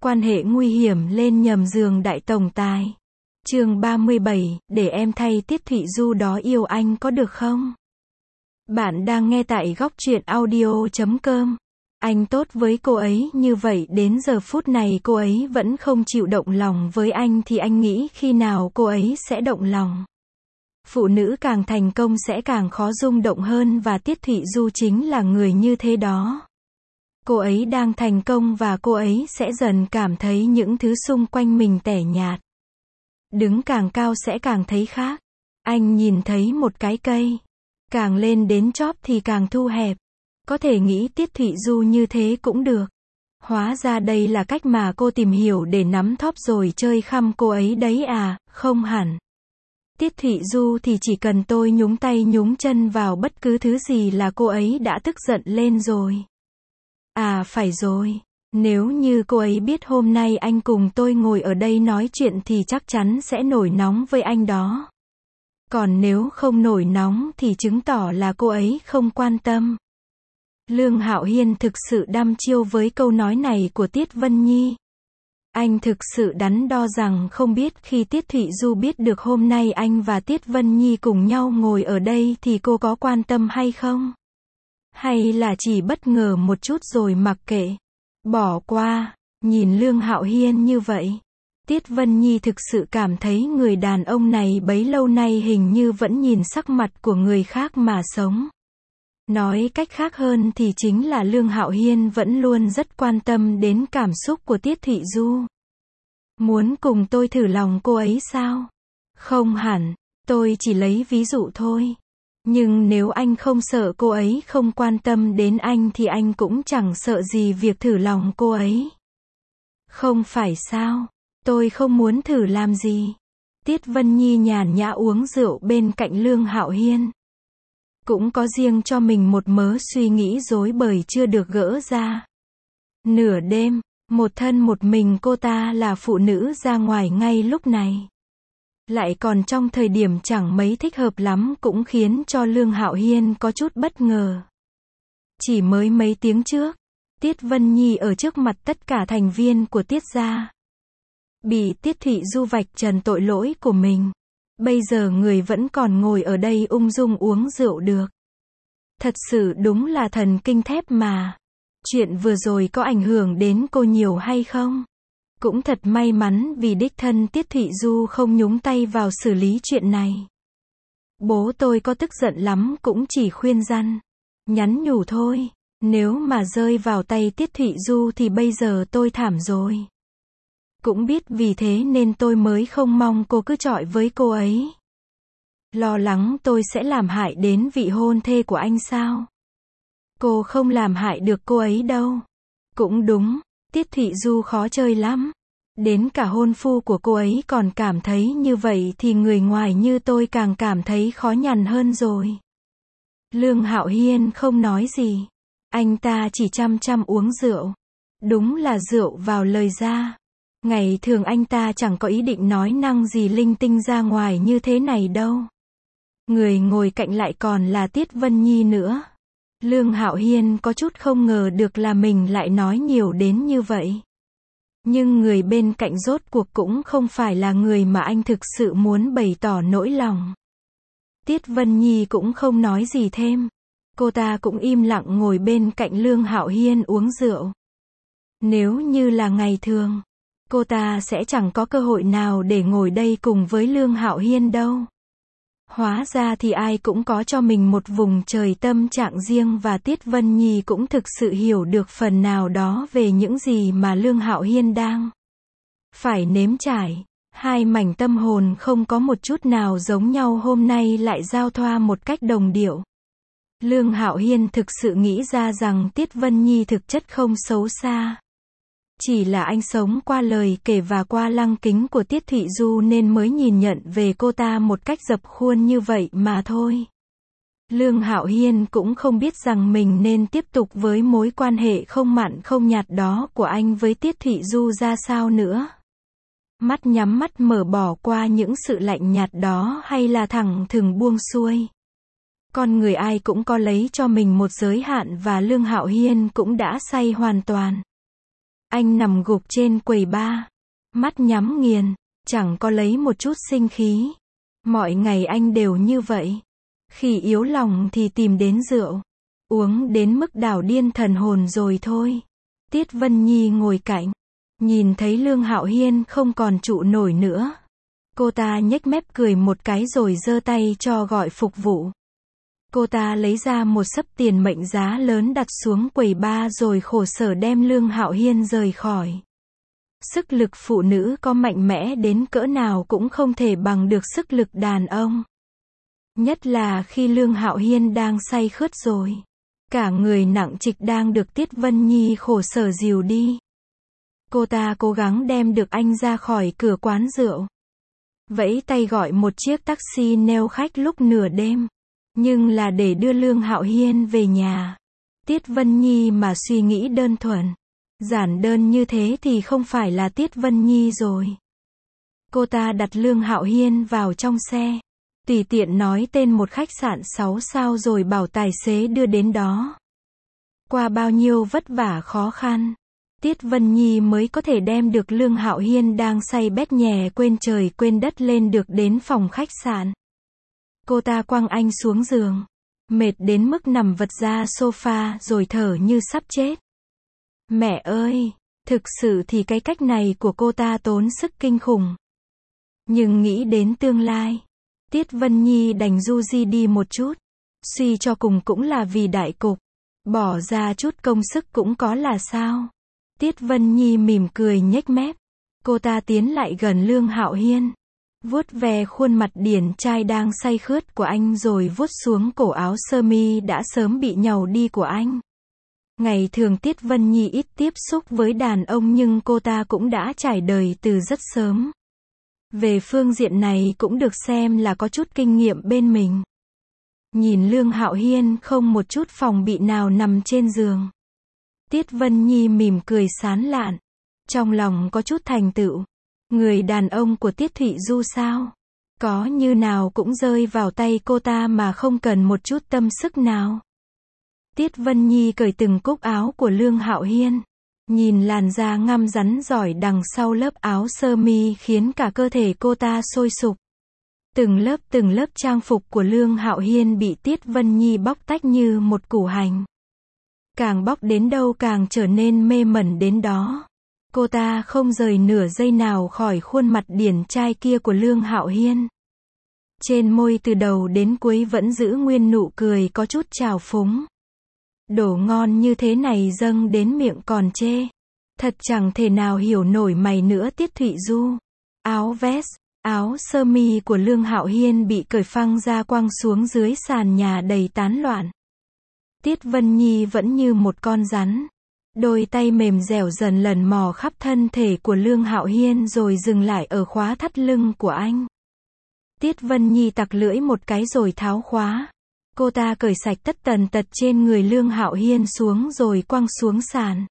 Quan hệ nguy hiểm lên nhầm giường đại tổng tài. Chương 37, để em thay Tiết Thụy Du đó yêu anh có được không? Bạn đang nghe tại góc truyện audio.com. Anh tốt với cô ấy như vậy đến giờ phút này cô ấy vẫn không chịu động lòng với anh thì anh nghĩ khi nào cô ấy sẽ động lòng. Phụ nữ càng thành công sẽ càng khó rung động hơn và Tiết Thụy Du chính là người như thế đó. Cô ấy đang thành công và cô ấy sẽ dần cảm thấy những thứ xung quanh mình tẻ nhạt. Đứng càng cao sẽ càng thấy khác. Anh nhìn thấy một cái cây. Càng lên đến chóp thì càng thu hẹp. Có thể nghĩ Tiết Thụy Du như thế cũng được. Hóa ra đây là cách mà cô tìm hiểu để nắm thóp rồi chơi khăm cô ấy đấy à, không hẳn. Tiết Thụy Du thì chỉ cần tôi nhúng tay nhúng chân vào bất cứ thứ gì là cô ấy đã tức giận lên rồi. À phải rồi, nếu như cô ấy biết hôm nay anh cùng tôi ngồi ở đây nói chuyện thì chắc chắn sẽ nổi nóng với anh đó. Còn nếu không nổi nóng thì chứng tỏ là cô ấy không quan tâm. Lương Hạo Hiên thực sự đăm chiêu với câu nói này của Tiết Vân Nhi. Anh thực sự đắn đo rằng không biết khi Tiết Thụy Du biết được hôm nay anh và Tiết Vân Nhi cùng nhau ngồi ở đây thì cô có quan tâm hay không? Hay là chỉ bất ngờ một chút rồi mặc kệ, bỏ qua. Nhìn Lương Hạo Hiên như vậy, Tiết Vân Nhi thực sự cảm thấy người đàn ông này bấy lâu nay hình như vẫn nhìn sắc mặt của người khác mà sống. Nói cách khác hơn thì chính là Lương Hạo Hiên vẫn luôn rất quan tâm đến cảm xúc của Tiết Thụy Du. Muốn cùng tôi thử lòng cô ấy sao? Không hẳn, tôi chỉ lấy ví dụ thôi. Nhưng nếu anh không sợ cô ấy không quan tâm đến anh thì anh cũng chẳng sợ gì việc thử lòng cô ấy. Không phải sao? Tôi không muốn thử làm gì. Tiết Vân Nhi nhàn nhã uống rượu bên cạnh Lương Hạo Hiên. Cũng có riêng cho mình một mớ suy nghĩ rối bời chưa được gỡ ra. Nửa đêm, một thân một mình cô ta là phụ nữ ra ngoài ngay lúc này. Lại còn trong thời điểm chẳng mấy thích hợp lắm cũng khiến cho Lương Hạo Hiên có chút bất ngờ. Chỉ mới mấy tiếng trước, Tiết Vân Nhi ở trước mặt tất cả thành viên của Tiết gia. Bị Tiết Thụy Du vạch trần tội lỗi của mình. Bây giờ người vẫn còn ngồi ở đây ung dung uống rượu được. Thật sự đúng là thần kinh thép mà. Chuyện vừa rồi có ảnh hưởng đến cô nhiều hay không? Cũng thật may mắn vì đích thân Tiết Thụy Du không nhúng tay vào xử lý chuyện này. Bố tôi có tức giận lắm cũng chỉ khuyên răn, nhắn nhủ thôi. Nếu mà rơi vào tay Tiết Thụy Du thì bây giờ tôi thảm rồi. Cũng biết vì thế nên tôi mới không mong cô cứ chọi với cô ấy. Lo lắng tôi sẽ làm hại đến vị hôn thê của anh sao? Cô không làm hại được cô ấy đâu. Cũng đúng, Tiết Thụy Du khó chơi lắm. Đến cả hôn phu của cô ấy còn cảm thấy như vậy thì người ngoài như tôi càng cảm thấy khó nhằn hơn rồi. Lương Hạo Hiên không nói gì. Anh ta chỉ chăm chăm uống rượu. Đúng là rượu vào lời ra. Ngày thường anh ta chẳng có ý định nói năng gì linh tinh ra ngoài như thế này đâu. Người ngồi cạnh lại còn là Tiết Vân Nhi nữa. Lương Hạo Hiên có chút không ngờ được là mình lại nói nhiều đến như vậy. Nhưng người bên cạnh rốt cuộc cũng không phải là người mà anh thực sự muốn bày tỏ nỗi lòng. Tiết Vân Nhi cũng không nói gì thêm. Cô ta cũng im lặng ngồi bên cạnh Lương Hạo Hiên uống rượu. Nếu như là ngày thường, cô ta sẽ chẳng có cơ hội nào để ngồi đây cùng với Lương Hạo Hiên đâu. Hóa ra thì ai cũng có cho mình một vùng trời tâm trạng riêng và Tiết Vân Nhi cũng thực sự hiểu được phần nào đó về những gì mà Lương Hạo Hiên đang phải nếm trải. Hai mảnh tâm hồn không có một chút nào giống nhau hôm nay lại giao thoa một cách đồng điệu. Lương Hạo Hiên thực sự nghĩ ra rằng Tiết Vân Nhi thực chất không xấu xa. Chỉ là anh sống qua lời kể và qua lăng kính của Tiết Thụy Du nên mới nhìn nhận về cô ta một cách dập khuôn như vậy mà thôi. Lương Hạo Hiên cũng không biết rằng mình nên tiếp tục với mối quan hệ không mặn không nhạt đó của anh với Tiết Thụy Du ra sao nữa. Mắt nhắm mắt mở bỏ qua những sự lạnh nhạt đó hay là thẳng thừng buông xuôi. Con người ai cũng có lấy cho mình một giới hạn và Lương Hạo Hiên cũng đã say hoàn toàn. Anh nằm gục trên quầy bar, mắt nhắm nghiền, chẳng có lấy một chút sinh khí. Mọi ngày anh đều như vậy. Khi yếu lòng thì tìm đến rượu. Uống đến mức đảo điên thần hồn rồi thôi. Tiết Vân Nhi ngồi cạnh. Nhìn thấy Lương Hạo Hiên không còn trụ nổi nữa. Cô ta nhếch mép cười một cái rồi giơ tay cho gọi phục vụ. Cô ta lấy ra một xấp tiền mệnh giá lớn đặt xuống quầy bar rồi khổ sở đem Lương Hạo Hiên rời khỏi. Sức lực phụ nữ có mạnh mẽ đến cỡ nào cũng không thể bằng được sức lực đàn ông. Nhất là khi Lương Hạo Hiên đang say khướt rồi. Cả người nặng trịch đang được Tiết Vân Nhi khổ sở dìu đi. Cô ta cố gắng đem được anh ra khỏi cửa quán rượu. Vẫy tay gọi một chiếc taxi neo khách lúc nửa đêm. Nhưng là để đưa Lương Hạo Hiên về nhà. Tiết Vân Nhi mà suy nghĩ đơn thuần. Giản đơn như thế thì không phải là Tiết Vân Nhi rồi. Cô ta đặt Lương Hạo Hiên vào trong xe. Tùy tiện nói tên một khách sạn 6 sao rồi bảo tài xế đưa đến đó. Qua bao nhiêu vất vả khó khăn, Tiết Vân Nhi mới có thể đem được Lương Hạo Hiên đang say bét nhè quên trời quên đất lên được đến phòng khách sạn. Cô ta quăng anh xuống giường. Mệt đến mức nằm vật ra sofa rồi thở như sắp chết. Mẹ ơi, thực sự thì cái cách này của cô ta tốn sức kinh khủng. Nhưng nghĩ đến tương lai, Tiết Vân Nhi đành du di đi một chút. Suy cho cùng cũng là vì đại cục. Bỏ ra chút công sức cũng có là sao. Tiết Vân Nhi mỉm cười nhếch mép. Cô ta tiến lại gần Lương Hạo Hiên. Vuốt ve khuôn mặt điển trai đang say khướt của anh rồi vuốt xuống cổ áo sơ mi đã sớm bị nhàu đi của anh. Ngày thường Tiết Vân Nhi ít tiếp xúc với đàn ông nhưng cô ta cũng đã trải đời từ rất sớm. Về phương diện này cũng được xem là có chút kinh nghiệm bên mình. Nhìn Lương Hạo Hiên không một chút phòng bị nào nằm trên giường. Tiết Vân Nhi mỉm cười sán lạn. Trong lòng có chút thành tựu. Người đàn ông của Tiết Thụy Du sao? Có như nào cũng rơi vào tay cô ta mà không cần một chút tâm sức nào. Tiết Vân Nhi cởi từng cúc áo của Lương Hạo Hiên. Nhìn làn da ngăm rắn giỏi đằng sau lớp áo sơ mi khiến cả cơ thể cô ta sôi sục. Từng lớp trang phục của Lương Hạo Hiên bị Tiết Vân Nhi bóc tách như một củ hành. Càng bóc đến đâu càng trở nên mê mẩn đến đó. Cô ta không rời nửa giây nào khỏi khuôn mặt điển trai kia của Lương Hạo Hiên. Trên môi từ đầu đến cuối vẫn giữ nguyên nụ cười có chút trào phúng. Đồ ngon như thế này dâng đến miệng còn chê. Thật chẳng thể nào hiểu nổi mày nữa Tiết Thụy Du. Áo vest, áo sơ mi của Lương Hạo Hiên bị cởi phăng ra quăng xuống dưới sàn nhà đầy tán loạn. Tiết Vân Nhi vẫn như một con rắn. Đôi tay mềm dẻo dần lần mò khắp thân thể của Lương Hạo Hiên rồi dừng lại ở khóa thắt lưng của anh. Tiết Vân Nhi tặc lưỡi một cái rồi tháo khóa. Cô ta cởi sạch tất tần tật trên người Lương Hạo Hiên xuống rồi quăng xuống sàn.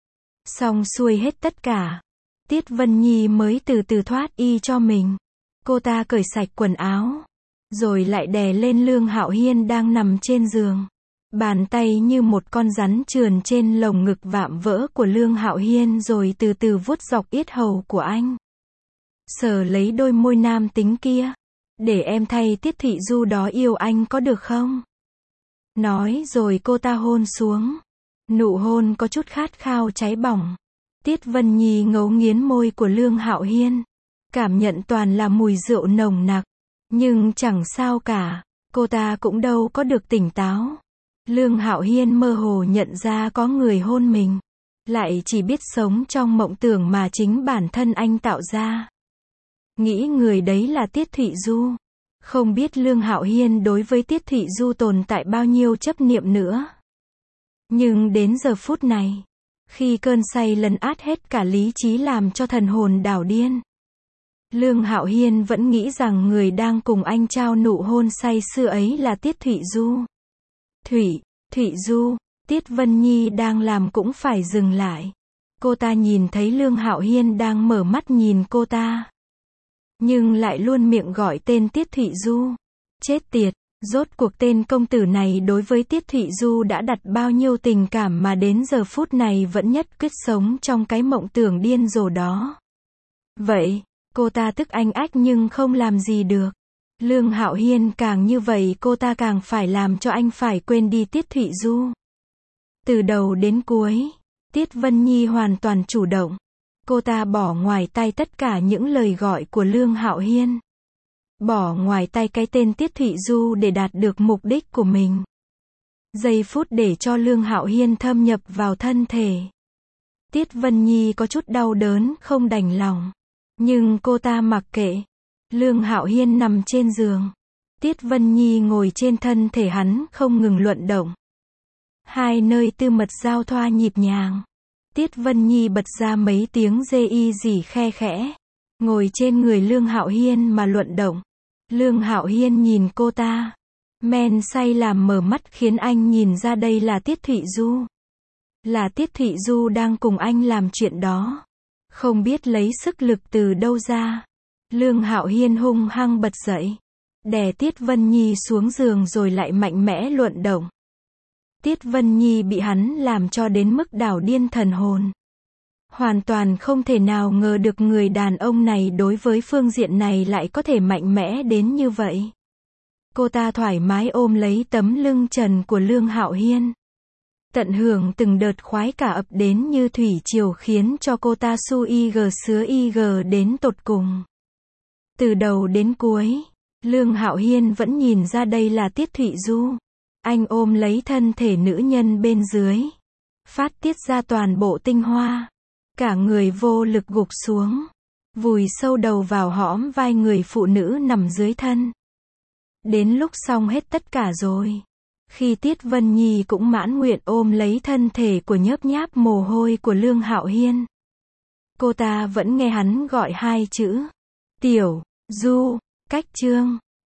Xong xuôi hết tất cả. Tiết Vân Nhi mới từ từ thoát y cho mình. Cô ta cởi sạch quần áo. Rồi lại đè lên Lương Hạo Hiên đang nằm trên giường. Bàn tay như một con rắn trườn trên lồng ngực vạm vỡ của Lương Hạo Hiên rồi từ từ vuốt dọc yết hầu của anh. Sờ lấy đôi môi nam tính kia. Để em thay Tiết Thụy Du đó yêu anh có được không? Nói rồi cô ta hôn xuống. Nụ hôn có chút khát khao cháy bỏng. Tiết Vân Nhi ngấu nghiến môi của Lương Hạo Hiên. Cảm nhận toàn là mùi rượu nồng nặc. Nhưng chẳng sao cả. Cô ta cũng đâu có được tỉnh táo. Lương Hạo Hiên mơ hồ nhận ra có người hôn mình. Lại chỉ biết sống trong mộng tưởng mà chính bản thân anh tạo ra. Nghĩ người đấy là Tiết Thụy Du. Không biết Lương Hạo Hiên đối với Tiết Thụy Du tồn tại bao nhiêu chấp niệm nữa. Nhưng đến giờ phút này, khi cơn say lấn át hết cả lý trí làm cho thần hồn đảo điên, Lương Hạo Hiên vẫn nghĩ rằng người đang cùng anh trao nụ hôn say sưa ấy là Tiết Thụy Du. Thụy Du, Tiết Vân Nhi đang làm cũng phải dừng lại. Cô ta nhìn thấy Lương Hạo Hiên đang mở mắt nhìn cô ta. Nhưng lại luôn miệng gọi tên Tiết Thụy Du. Chết tiệt, Rốt cuộc tên công tử này đối với Tiết Thụy Du đã đặt bao nhiêu tình cảm mà đến giờ phút này vẫn nhất quyết sống trong cái mộng tưởng điên rồ đó. Vậy, cô ta tức anh ách nhưng không làm gì được. Lương Hạo Hiên càng như vậy cô ta càng phải làm cho anh phải quên đi Tiết Thụy Du. Từ đầu đến cuối, Tiết Vân Nhi hoàn toàn chủ động. Cô ta bỏ ngoài tai tất cả những lời gọi của Lương Hạo Hiên. Bỏ ngoài tay cái tên Tiết Thụy Du để đạt được mục đích của mình. Giây phút để cho Lương Hạo Hiên thâm nhập vào thân thể. Tiết Vân Nhi có chút đau đớn, không đành lòng. Nhưng cô ta mặc kệ. Lương Hạo Hiên nằm trên giường. Tiết Vân Nhi ngồi trên thân thể hắn, không ngừng luận động. Hai nơi tư mật giao thoa nhịp nhàng. Tiết Vân Nhi bật ra mấy tiếng dê y dỉ khe khẽ. Ngồi trên người Lương Hạo Hiên mà luận động. Lương Hạo Hiên nhìn cô ta. Men say làm mở mắt khiến anh nhìn ra đây là Tiết Thụy Du. Là Tiết Thụy Du đang cùng anh làm chuyện đó. Không biết lấy sức lực từ đâu ra. Lương Hạo Hiên hung hăng bật dậy. Đè Tiết Vân Nhi xuống giường rồi lại mạnh mẽ luận động. Tiết Vân Nhi bị hắn làm cho đến mức đảo điên thần hồn. Hoàn toàn không thể nào ngờ được người đàn ông này đối với phương diện này lại có thể mạnh mẽ đến như vậy. Cô ta thoải mái ôm lấy tấm lưng trần của Lương Hạo Hiên. Tận hưởng từng đợt khoái cả ập đến như thủy triều khiến cho cô ta su ig sứa ig đến tột cùng. Từ đầu đến cuối, Lương Hạo Hiên vẫn nhìn ra đây là Tiết Thụy Du. Anh ôm lấy thân thể nữ nhân bên dưới. Phát tiết ra toàn bộ tinh hoa. Cả người vô lực gục xuống. Vùi sâu đầu vào hõm vai người phụ nữ nằm dưới thân. Đến lúc xong hết tất cả rồi. Khi Tiết Vân Nhi cũng mãn nguyện ôm lấy thân thể của nhớp nháp mồ hôi của Lương Hạo Hiên. Cô ta vẫn nghe hắn gọi hai chữ. Tiểu Du, cách chương.